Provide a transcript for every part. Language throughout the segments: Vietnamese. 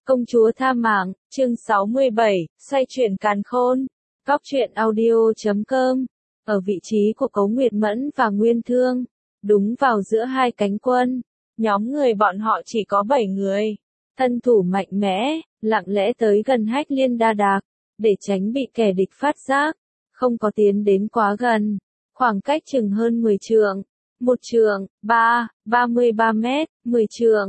Công chúa tha mạng, chương 67, xoay chuyển càn khôn. Góc truyện audio.com. Ở vị trí của Cấu Nguyệt Mẫn và Nguyên Thương, đúng vào giữa hai cánh quân, nhóm người bọn họ chỉ có 7 người. Thân thủ mạnh mẽ, lặng lẽ tới gần Hách Liên Đa Đạc, để tránh bị kẻ địch phát giác, không có tiến đến quá gần, khoảng cách chừng hơn 10 trượng. 1 trượng, 33 mét, 10 trượng,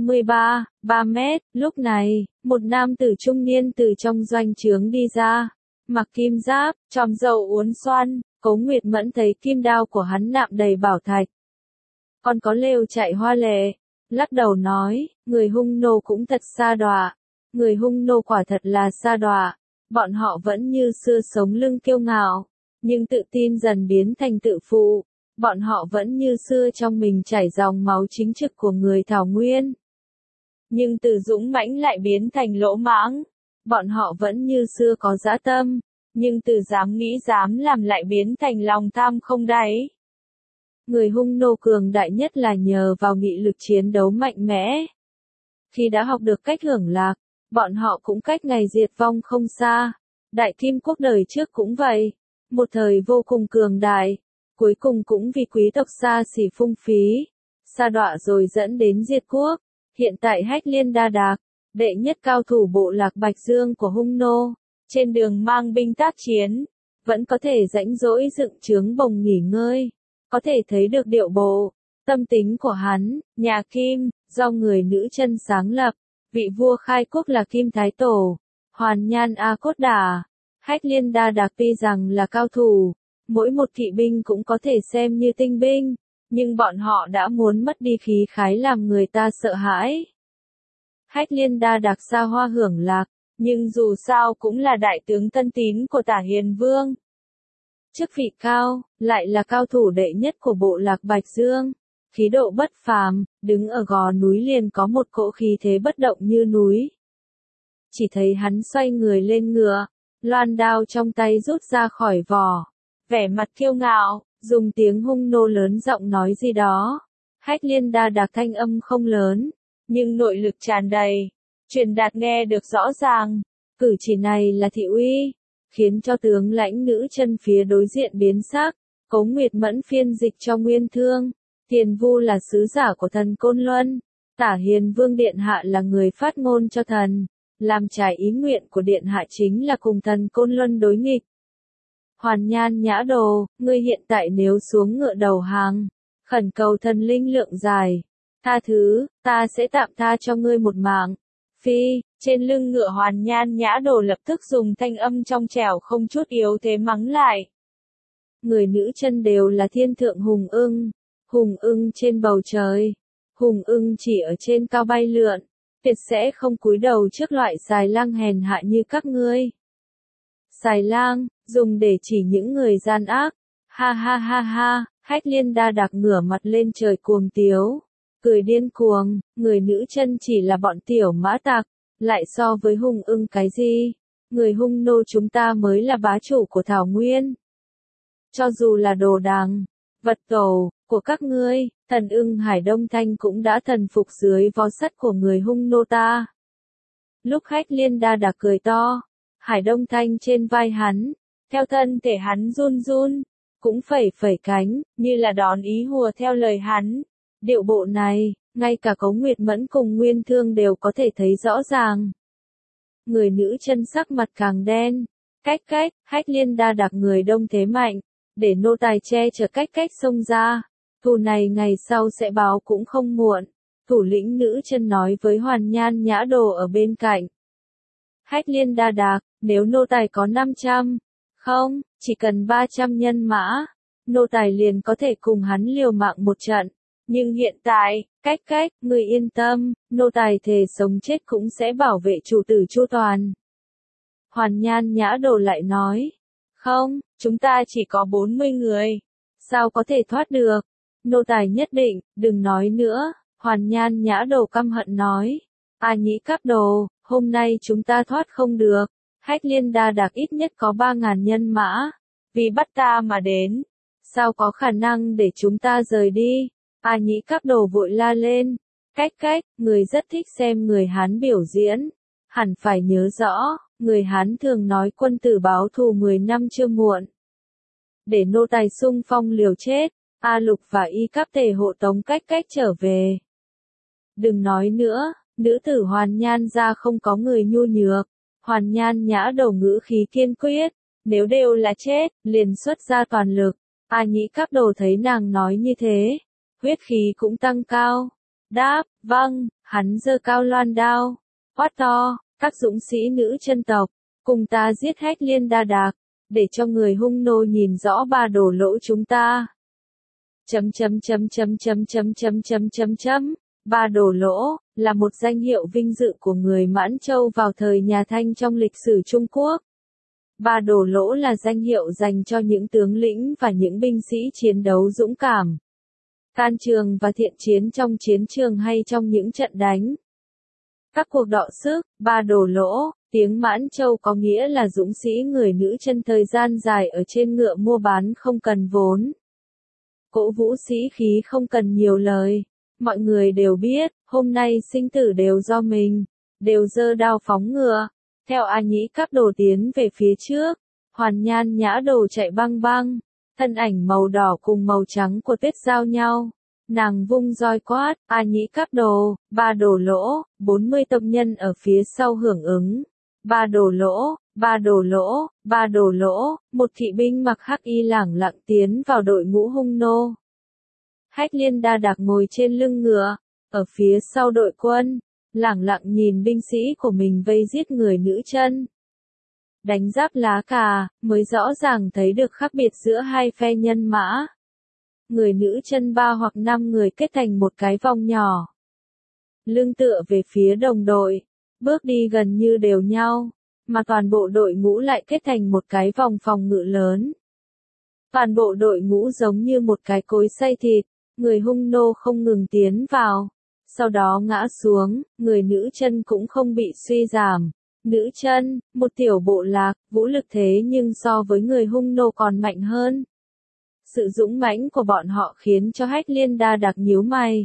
3 mét. Lúc này, một nam tử trung niên từ trong doanh trướng đi ra, mặc kim giáp, tròm râu uốn xoăn. Cấu Nguyệt Mẫn thấy kim đao của hắn nạm đầy bảo thạch, còn có lều chạy hoa lệ, lắc đầu nói, người Hung nô cũng thật sa đọa. Người Hung nô quả thật là sa đọa, bọn họ vẫn như xưa sống lưng kiêu ngạo, nhưng tự tin dần biến thành tự phụ. Bọn họ vẫn như xưa trong mình chảy dòng máu chính trực của người Thảo Nguyên. Nhưng từ dũng mãnh lại biến thành lỗ mãng. Bọn họ vẫn như xưa có dã tâm, nhưng từ dám nghĩ dám làm lại biến thành lòng tham không đáy. Người Hung nô cường đại nhất là nhờ vào nghị lực chiến đấu mạnh mẽ. Khi đã học được cách hưởng lạc, bọn họ cũng cách ngày diệt vong không xa. Đại Kim quốc đời trước cũng vậy, một thời vô cùng cường đại. Cuối cùng cũng vì quý tộc xa xỉ phung phí, sa đọa rồi dẫn đến diệt quốc. Hiện tại Hách Liên Đa Đạc, đệ nhất cao thủ bộ lạc Bạch Dương của Hung nô, trên đường mang binh tác chiến, vẫn có thể rãnh rỗi dựng trướng bồng nghỉ ngơi, có thể thấy được điệu bộ, tâm tính của hắn. Nhà Kim, do người nữ chân sáng lập, vị vua khai quốc là Kim Thái Tổ, Hoàn Nhan A Cốt Đả. Hách Liên Đa Đạc tuy rằng là cao thủ, mỗi một kỵ binh cũng có thể xem như tinh binh, nhưng bọn họ đã muốn mất đi khí khái làm người ta sợ hãi. Hách Liên Đa Đạc xa hoa hưởng lạc, nhưng dù sao cũng là đại tướng thân tín của Tả Hiền Vương. Chức vị cao, lại là cao thủ đệ nhất của bộ lạc Bạch Dương, khí độ bất phàm, đứng ở gò núi liền có một cỗ khí thế bất động như núi. Chỉ thấy hắn xoay người lên ngựa, loan đao trong tay rút ra khỏi vỏ, vẻ mặt kiêu ngạo, dùng tiếng Hung nô lớn giọng nói gì đó. Hách Liên Đa Đạc thanh âm không lớn, nhưng nội lực tràn đầy, truyền đạt nghe được rõ ràng. Cử chỉ này là thị uy, khiến cho tướng lãnh nữ chân phía đối diện biến sắc. Cấu Nguyệt Mẫn phiên dịch cho Nguyên Thương, Tiền Vu là sứ giả của thần Côn Luân, Tả Hiền Vương điện hạ là người phát ngôn cho thần, làm trái ý nguyện của điện hạ chính là cùng thần Côn Luân đối nghịch. Hoàn Nhan Nhã Đồ, ngươi hiện tại nếu xuống ngựa đầu hàng, khẩn cầu thần linh lượng dài, tha thứ, ta sẽ tạm tha cho ngươi một mạng. Phi, trên lưng ngựa Hoàn Nhan Nhã Đồ lập tức dùng thanh âm trong trẻo không chút yếu thế mắng lại. Người nữ chân đều là thiên thượng hùng ưng trên bầu trời, hùng ưng chỉ ở trên cao bay lượn, tuyệt sẽ không cúi đầu trước loại xài lang hèn hạ như các ngươi. Xài lang, dùng để chỉ những người gian ác. Ha ha ha ha, Hách Liên Đa Đạc ngửa mặt lên trời cuồng tiếu, cười điên cuồng. Người nữ chân chỉ là bọn tiểu mã tặc, lại so với hùng ưng cái gì? Người Hung nô chúng ta mới là bá chủ của Thảo Nguyên. Cho dù là đồ đằng, vật tổ của các ngươi, thần ưng Hải Đông Thanh cũng đã thần phục dưới vó sắt của người Hung nô ta. Lúc Hách Liên Đa Đạc cười to, Hải Đông Thanh trên vai hắn, theo thân thể hắn run run, cũng phẩy phẩy cánh, như là đón ý hùa theo lời hắn. Điệu bộ này, ngay cả Cấu Nguyệt Mẫn cùng Nguyên Thương đều có thể thấy rõ ràng. Người nữ chân sắc mặt càng đen. Cách, Hách Liên Đa Đạc người đông thế mạnh, để nô tài che chở cách xông ra. Thù này ngày sau sẽ báo cũng không muộn. Thủ lĩnh nữ chân nói với Hoàn Nhan Nhã Đồ ở bên cạnh. Hách Liên Đa Đạc, nếu nô tài có 500, không, chỉ cần 300 nhân mã, nô tài liền có thể cùng hắn liều mạng một trận. Nhưng hiện tại, cách, người yên tâm, nô tài thề sống chết cũng sẽ bảo vệ chủ tử chu toàn. Hoàn Nhan Nhã Đồ lại nói, không, chúng ta chỉ có 40 người, sao có thể thoát được? Nô tài nhất định, đừng nói nữa. Hoàn Nhan Nhã Đồ căm hận nói, A Nhĩ Cáp Đồ, hôm nay chúng ta thoát không được. Hách Liên Đa Đạc ít nhất có 3.000 nhân mã, vì bắt ta mà đến, sao có khả năng để chúng ta rời đi? A Nhĩ Cáp Đồ vội la lên, cách, người rất thích xem người Hán biểu diễn, hẳn phải nhớ rõ, người Hán thường nói quân tử báo thù 10 năm chưa muộn. Để nô tài xung phong liều chết, A Lục và Y Cáp Tề hộ tống cách trở về. Đừng nói nữa, nữ tử Hoàn Nhan gia không có người nhu nhược. Hoàn Nhan Nhã Đầu ngữ khí kiên quyết, nếu đều là chết, liền xuất ra toàn lực. A Nhĩ Cáp Đồ thấy nàng nói như thế, huyết khí cũng tăng cao. Đáp, vâng, hắn giơ cao loan đao, quát to, các dũng sĩ nữ chân tộc, cùng ta giết Hách Liên Đa Đạc, để cho người hung nô nhìn rõ ba đổ lỗ chúng ta. Ba đổ lỗ là một danh hiệu vinh dự của người Mãn Châu vào thời nhà Thanh trong lịch sử Trung Quốc. Ba đổ lỗ là danh hiệu dành cho những tướng lĩnh và những binh sĩ chiến đấu dũng cảm, can trường và thiện chiến trong chiến trường hay trong những trận đánh. Các cuộc đọ sức, ba đổ lỗ, tiếng Mãn Châu có nghĩa là dũng sĩ người nữ chân thời gian dài ở trên ngựa mua bán không cần vốn. Cổ vũ sĩ khí không cần nhiều lời. Mọi người đều biết, hôm nay sinh tử đều do mình, đều giơ đao phóng ngựa. Theo A Nhĩ Cáp Đồ tiến về phía trước, Hoàn Nhan Nhã Đồ chạy băng băng, thân ảnh màu đỏ cùng màu trắng của tuyết giao nhau. Nàng vung roi quát, A Nhĩ Cáp Đồ, ba đổ lỗ, 40 tộc nhân ở phía sau hưởng ứng. Ba đổ lỗ, ba đổ lỗ, ba đổ lỗ, một kỵ binh mặc hắc y lẳng lặng tiến vào đội ngũ hung nô. Hách Liên Đa Đạc ngồi trên lưng ngựa, ở phía sau đội quân, lẳng lặng nhìn binh sĩ của mình vây giết người nữ chân. Đánh giáp lá cà, mới rõ ràng thấy được khác biệt giữa hai phe nhân mã. Người nữ chân 3 hoặc 5 người kết thành một cái vòng nhỏ. Lưng tựa về phía đồng đội, bước đi gần như đều nhau, mà toàn bộ đội ngũ lại kết thành một cái vòng phòng ngự lớn. Toàn bộ đội ngũ giống như một cái cối xay thịt, người hung nô không ngừng tiến vào, sau đó ngã xuống, người nữ chân cũng không bị suy giảm. Nữ chân, một tiểu bộ lạc, vũ lực thế nhưng so với người hung nô còn mạnh hơn. Sự dũng mãnh của bọn họ khiến cho Hách Liên Đa Đạc nhíu mày.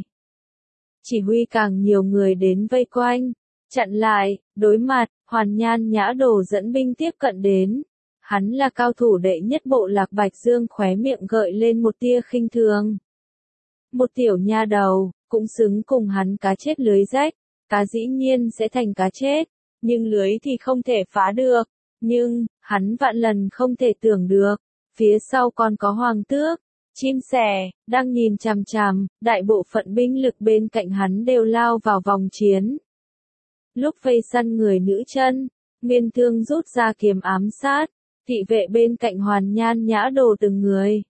Chỉ huy càng nhiều người đến vây quanh, chặn lại, đối mặt, Hoàn Nhan Nhã Đồ dẫn binh tiếp cận đến. Hắn là cao thủ đệ nhất bộ lạc Bạch Dương, khóe miệng gợi lên một tia khinh thường. Một tiểu nha đầu, cũng xứng cùng hắn cá chết lưới rách, cá dĩ nhiên sẽ thành cá chết, nhưng lưới thì không thể phá được. Nhưng, hắn vạn lần không thể tưởng được, phía sau còn có Hoàng Tước, chim sẻ, đang nhìn chằm chằm, đại bộ phận binh lực bên cạnh hắn đều lao vào vòng chiến. Lúc vây săn người nữ chân, Nguyên Thương rút ra kiếm ám sát, thị vệ bên cạnh Hoàn Nhan Nhã Đồ từng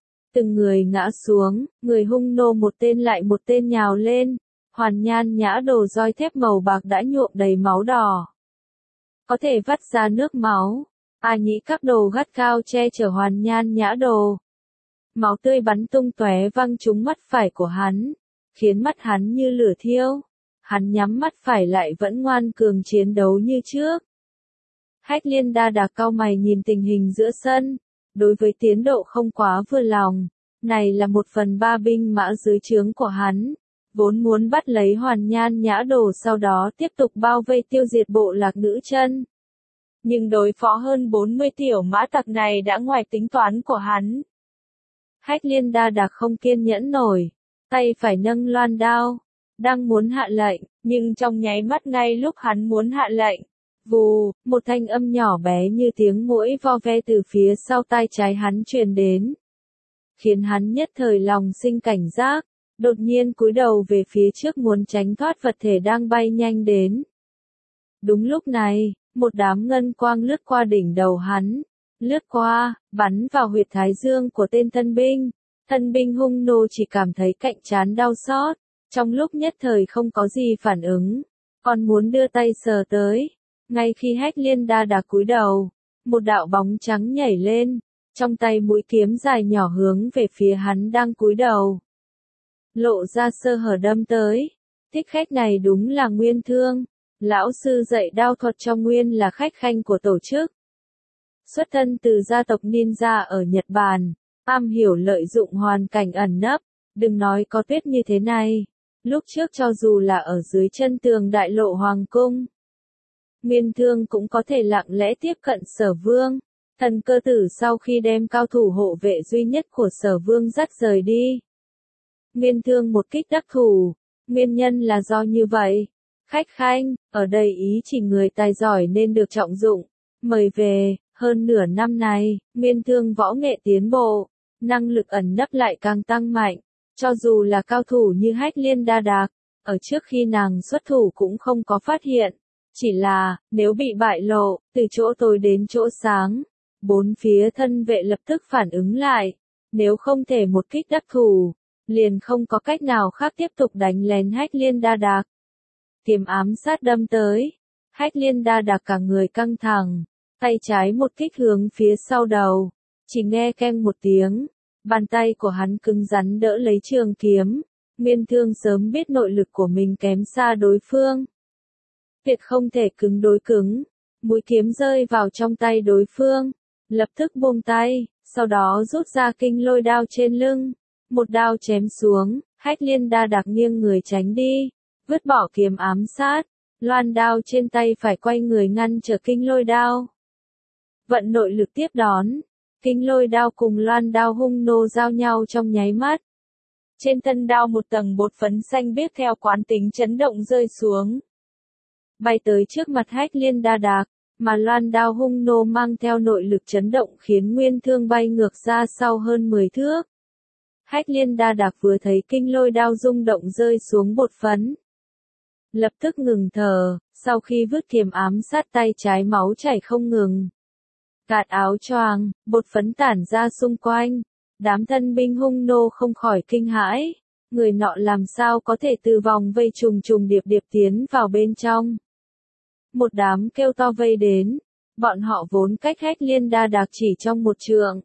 người ngã xuống, người hung nô một tên lại một tên nhào lên. Hoàn Nhan Nhã Đồ roi thép màu bạc đã nhuộm đầy máu đỏ, có thể vắt ra nước máu. A Nhĩ Cáp Đồ gắt cao che chở Hoàn Nhan Nhã Đồ. Máu tươi bắn tung tóe văng trúng mắt phải của hắn, khiến mắt hắn như lửa thiêu. Hắn nhắm mắt phải lại vẫn ngoan cường chiến đấu như trước. Hách Liên Đa Đạc cau mày nhìn tình hình giữa sân, đối với tiến độ không quá vừa lòng. Này là 1/3 binh mã dưới trướng của hắn, vốn muốn bắt lấy Hoàn Nhan Nhã Đồ sau đó tiếp tục bao vây tiêu diệt bộ lạc nữ chân. Nhưng đối phó hơn 40 tiểu mã tặc này đã ngoài tính toán của hắn. Hách Liên Đa Đạc không kiên nhẫn nổi, tay phải nâng loan đao, đang muốn hạ lệnh, nhưng trong nháy mắt ngay lúc hắn muốn hạ lệnh, vù, một thanh âm nhỏ bé như tiếng muỗi vo ve từ phía sau tai trái hắn truyền đến, khiến hắn nhất thời lòng sinh cảnh giác, đột nhiên cúi đầu về phía trước muốn tránh thoát vật thể đang bay nhanh đến. Đúng lúc này, một đám ngân quang lướt qua đỉnh đầu hắn, lướt qua, bắn vào huyệt thái dương của tên thân binh. Thân binh hung nô chỉ cảm thấy cạnh trán đau xót, trong lúc nhất thời không có gì phản ứng, còn muốn đưa tay sờ tới. Ngay khi Hách Liên Đa Đạc cúi đầu, một đạo bóng trắng nhảy lên, trong tay mũi kiếm dài nhỏ hướng về phía hắn đang cúi đầu. Lộ ra sơ hở đâm tới. Thích khách này đúng là Nguyên Thương. Lão sư dạy đao thuật cho Nguyên là khách khanh của tổ chức. Xuất thân từ gia tộc ninja ở Nhật Bản, am hiểu lợi dụng hoàn cảnh ẩn nấp, đừng nói có tuyết như thế này. Lúc trước cho dù là ở dưới chân tường đại lộ Hoàng cung, Nguyên Thương cũng có thể lặng lẽ tiếp cận Sở Vương. Thần Cơ Tử sau khi đem cao thủ hộ vệ duy nhất của Sở Vương dắt rời đi. Nguyên Thương một kích đắc thủ, nguyên nhân là do như vậy. Khách khanh, ở đây ý chỉ người tài giỏi nên được trọng dụng, mời về. Hơn nửa năm này, Nguyên Thương võ nghệ tiến bộ, năng lực ẩn nấp lại càng tăng mạnh, cho dù là cao thủ như Hách Liên Đa Đạc, ở trước khi nàng xuất thủ cũng không có phát hiện, chỉ là, nếu bị bại lộ, từ chỗ tối đến chỗ sáng, bốn phía thân vệ lập tức phản ứng lại, nếu không thể một kích đắc thủ, liền không có cách nào khác tiếp tục đánh lén Hách Liên Đa Đạc. Kiếm ám sát đâm tới, Hách Liên Đa Đạc cả người căng thẳng, tay trái một kích hướng phía sau đầu, chỉ nghe keng một tiếng, bàn tay của hắn cứng rắn đỡ lấy trường kiếm. Nguyên Thương sớm biết nội lực của mình kém xa đối phương, tuyệt không thể cứng đối cứng, mũi kiếm rơi vào trong tay đối phương, lập tức buông tay, sau đó rút ra kinh lôi đao trên lưng, một đao chém xuống. Hách Liên Đa Đạc nghiêng người tránh đi, vứt bỏ kiếm ám sát, loan đao trên tay phải quay người ngăn trở kinh lôi đao. Vận nội lực tiếp đón, kinh lôi đao cùng loan đao hung nô giao nhau trong nháy mắt. Trên thân đao một tầng bột phấn xanh biếc theo quán tính chấn động rơi xuống, bay tới trước mặt Hách Liên Đa Đạc, mà loan đao hung nô mang theo nội lực chấn động khiến Nguyên Thương bay ngược ra sau hơn 10 thước. Hách Liên Đa Đạc vừa thấy kinh lôi đao rung động rơi xuống bột phấn, lập tức ngừng thở, sau khi vứt kiếm ám sát tay trái máu chảy không ngừng. Cạt áo choàng, bột phấn tản ra xung quanh, đám thân binh hung nô không khỏi kinh hãi, người nọ làm sao có thể từ vòng vây trùng trùng điệp điệp tiến vào bên trong. Một đám kêu to vây đến, bọn họ vốn cách Hách Liên Đa Đạc chỉ trong một trượng.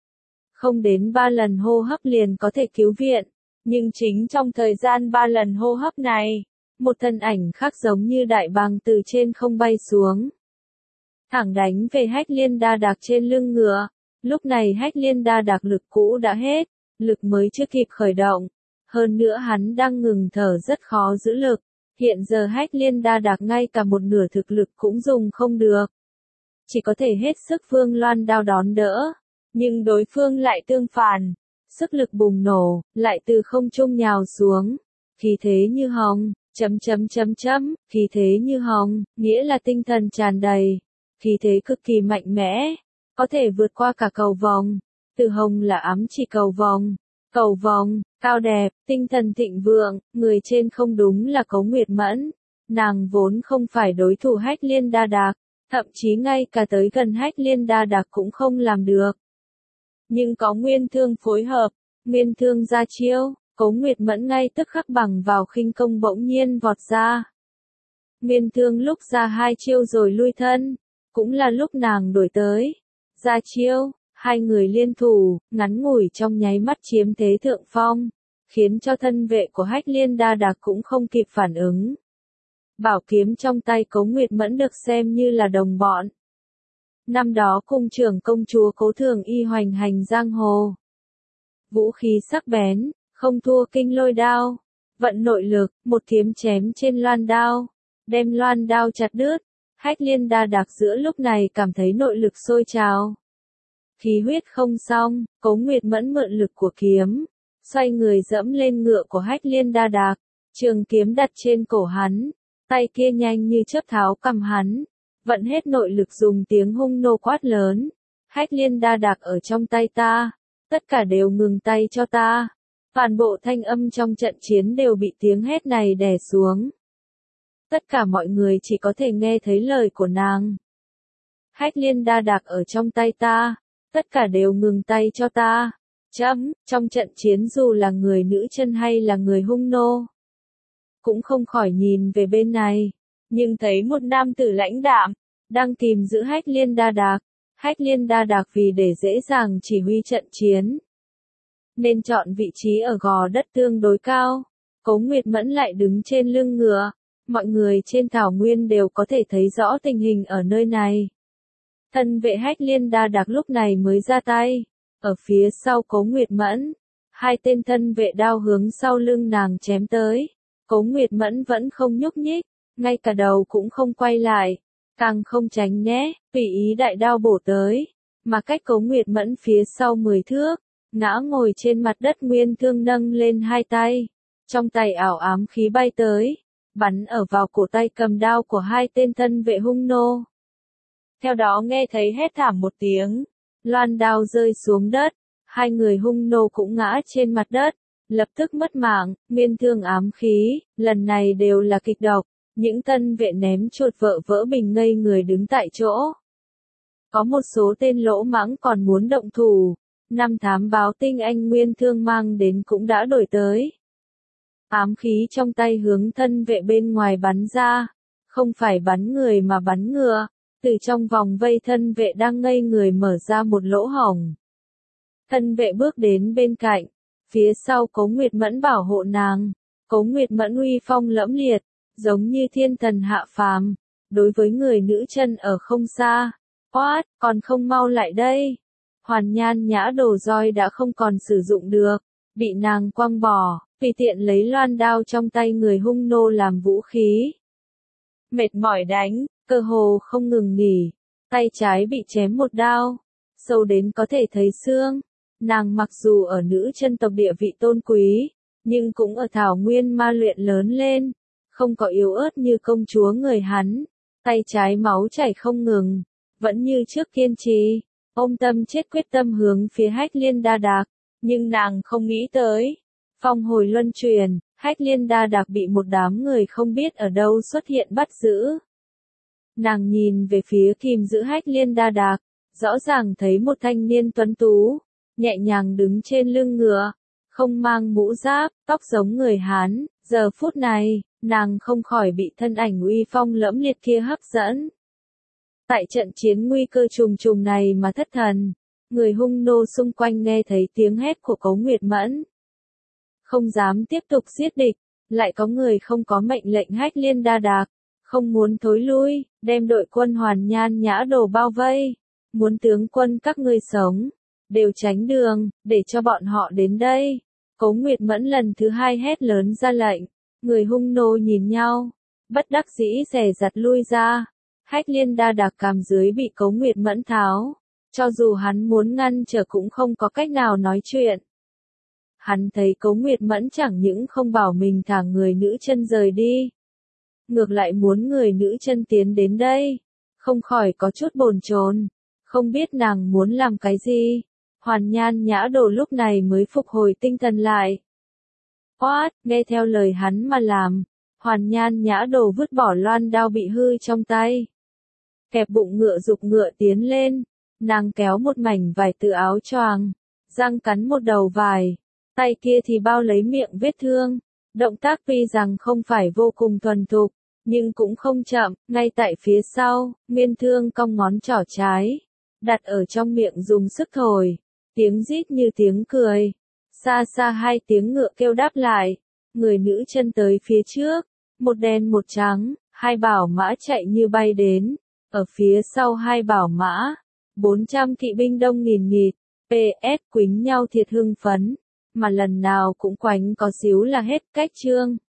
Không đến 3 lần hô hấp liền có thể cứu viện, nhưng chính trong thời gian 3 lần hô hấp này, một thân ảnh khác giống như đại bàng từ trên không bay xuống, thẳng đánh về Hách Liên Đa Đạc trên lưng ngựa. Lúc này Hách Liên Đa Đạc lực cũ đã hết, lực mới chưa kịp khởi động, hơn nữa hắn đang ngừng thở rất khó giữ lực, hiện giờ Hách Liên Đa Đạc ngay cả một nửa thực lực cũng dùng không được, chỉ có thể hết sức phương loan đao đón đỡ, nhưng đối phương lại tương phản, sức lực bùng nổ, lại từ không trung nhào xuống, khí thế như hồng, khí thế như hồng, nghĩa là tinh thần tràn đầy, khí thế cực kỳ mạnh mẽ, có thể vượt qua cả cầu vồng. Từ hồng là ám chỉ cầu vồng, cao đẹp, tinh thần thịnh vượng, người trên không đúng là Cố Nguyệt Mẫn, nàng vốn không phải đối thủ Hách Liên Đa Đạc, thậm chí ngay cả tới gần Hách Liên Đa Đạc cũng không làm được. Nhưng có Nguyên Thương phối hợp, Nguyên Thương ra chiêu, Cố Nguyệt Mẫn ngay tức khắc bằng vào khinh công bỗng nhiên vọt ra. Nguyên Thương lúc ra hai chiêu rồi lui thân, cũng là lúc nàng đổi tới, ra chiêu, hai người liên thủ, ngắn ngủi trong nháy mắt chiếm thế thượng phong, khiến cho thân vệ của Hách Liên Đa Đạc cũng không kịp phản ứng. Bảo kiếm trong tay Cố Nguyệt Mẫn được xem như là đồng bọn. Năm đó cung trưởng công chúa Cố Thường Y hoành hành giang hồ. Vũ khí sắc bén, không thua kinh lôi đao, vận nội lực, một kiếm chém trên loan đao, đem loan đao chặt đứt. Hách Liên Đa Đạc giữa lúc này cảm thấy nội lực sôi trào. Khí huyết không xong, Cố Nguyệt Mẫn mượn lực của kiếm, xoay người dẫm lên ngựa của Hách Liên Đa Đạc, trường kiếm đặt trên cổ hắn, tay kia nhanh như chớp tháo cầm hắn, vận hết nội lực dùng tiếng hung nô quát lớn. Hách Liên Đa Đạc ở trong tay ta, tất cả đều ngừng tay cho ta. Toàn bộ thanh âm trong trận chiến đều bị tiếng hét này đè xuống. Tất cả mọi người chỉ có thể nghe thấy lời của nàng. Hách Liên Đa Đạc ở trong tay ta, tất cả đều ngừng tay cho ta. Trong trận chiến dù là người nữ chân hay là người hung nô, cũng không khỏi nhìn về bên này, nhưng thấy một nam tử lãnh đạm, đang kìm giữ Hách Liên Đa Đạc. Hách Liên Đa Đạc vì để dễ dàng chỉ huy trận chiến, nên chọn vị trí ở gò đất tương đối cao. Cố Nguyệt Mẫn lại đứng trên lưng ngựa, mọi người trên thảo nguyên đều có thể thấy rõ tình hình ở nơi này. Thân vệ Hách Liên Đa Đạc lúc này mới ra tay, ở phía sau Cố Nguyệt Mẫn, hai tên thân vệ đao hướng sau lưng nàng chém tới. Cố Nguyệt Mẫn vẫn không nhúc nhích, ngay cả đầu cũng không quay lại, Càng không tránh né, tùy ý đại đao bổ tới, mà cách Cố Nguyệt Mẫn phía sau 10 thước, ngã ngồi trên mặt đất Nguyên Thương nâng lên hai tay, trong tay ảo ám khí bay tới, bắn ở vào cổ tay cầm đao của hai tên thân vệ hung nô. Theo đó nghe thấy hét thảm một tiếng, loan đao rơi xuống đất, hai người hung nô cũng ngã trên mặt đất, lập tức mất mạng. Nguyên Thương ám khí, lần này đều là kịch độc, những thân vệ ném chuột vỡ vỡ bình ngây người đứng tại chỗ. Có một số tên lỗ mãng còn muốn động thủ, năm thám báo tinh anh Nguyên Thương mang đến cũng đã đổi tới. Ám khí trong tay hướng thân vệ bên ngoài bắn ra, không phải bắn người mà bắn ngựa, từ trong vòng vây thân vệ đang ngây người mở ra một lỗ hổng. Thân vệ bước đến bên cạnh, phía sau Cố Nguyệt Mẫn bảo hộ nàng. Cố Nguyệt Mẫn uy phong lẫm liệt, giống như thiên thần hạ phàm, đối với người nữ chân ở không xa. Quát, còn không mau lại đây. Hoàn Nhan Nhã Đồ roi đã không còn sử dụng được, bị nàng quăng bỏ, tùy tiện lấy loan đao trong tay người hung nô làm vũ khí. Mệt mỏi đánh, cơ hồ không ngừng nghỉ, tay trái bị chém một đao, sâu đến có thể thấy xương. Nàng mặc dù ở nữ chân tộc địa vị tôn quý, nhưng cũng ở thảo nguyên ma luyện lớn lên, không có yếu ớt như công chúa người hắn. Tay trái máu chảy không ngừng, vẫn như trước kiên trì, ôm tâm chết quyết tâm hướng phía Hách Liên Đa Đạc, nhưng nàng không nghĩ tới. Phong hồi luân truyền, Hách Liên Đa Đạc bị một đám người không biết ở đâu xuất hiện bắt giữ. Nàng nhìn về phía kìm giữ Hách Liên Đa Đạc, rõ ràng thấy một thanh niên tuấn tú, nhẹ nhàng đứng trên lưng ngựa, không mang mũ giáp, tóc giống người Hán. Giờ phút này, nàng không khỏi bị thân ảnh uy phong lẫm liệt kia hấp dẫn. Tại trận chiến nguy cơ trùng trùng này mà thất thần, người hung nô xung quanh nghe thấy tiếng hét của Cố Nguyệt Mẫn, không dám tiếp tục giết địch, lại có người không có mệnh lệnh Hách Liên Đa Đạc, không muốn thối lui, đem đội quân Hoàn Nhan Nhã Đồ bao vây, muốn tướng quân các ngươi sống, đều tránh đường, để cho bọn họ đến đây. Cố Nguyệt Mẫn lần thứ hai hét lớn ra lệnh, người hung nô nhìn nhau, bất đắc dĩ rẻ rặt lui ra. Hách Liên Đa Đạc cằm dưới bị Cố Nguyệt Mẫn tháo, cho dù hắn muốn ngăn trở cũng không có cách nào nói chuyện. Hắn thấy Cố Nguyệt Mẫn chẳng những không bảo mình thả người nữ chân rời đi, ngược lại muốn người nữ chân tiến đến đây, không khỏi có chút bồn chồn, không biết nàng muốn làm cái gì. Hoàn Nhan Nhã Đồ lúc này mới phục hồi tinh thần lại. Quát, nghe theo lời hắn mà làm. Hoàn Nhan Nhã Đồ vứt bỏ loan đao bị hư trong tay, kẹp bụng ngựa giục ngựa tiến lên. Nàng kéo một mảnh vải từ áo choàng, răng cắn một đầu vải, tay kia thì bao lấy miệng vết thương. Động tác tuy rằng không phải vô cùng thuần thục, nhưng cũng không chậm. Ngay tại phía sau, Nguyên Thương cong ngón trỏ trái, đặt ở trong miệng dùng sức thổi, tiếng rít như tiếng cười. Xa xa hai tiếng ngựa kêu đáp lại, người nữ chân tới phía trước, một đen một trắng, hai bảo mã chạy như bay đến, ở phía sau hai bảo mã, 400 kỵ binh đông nghìn nghịt, PS quýnh nhau thiệt hưng phấn, mà lần nào cũng quánh có xíu là hết cách chương.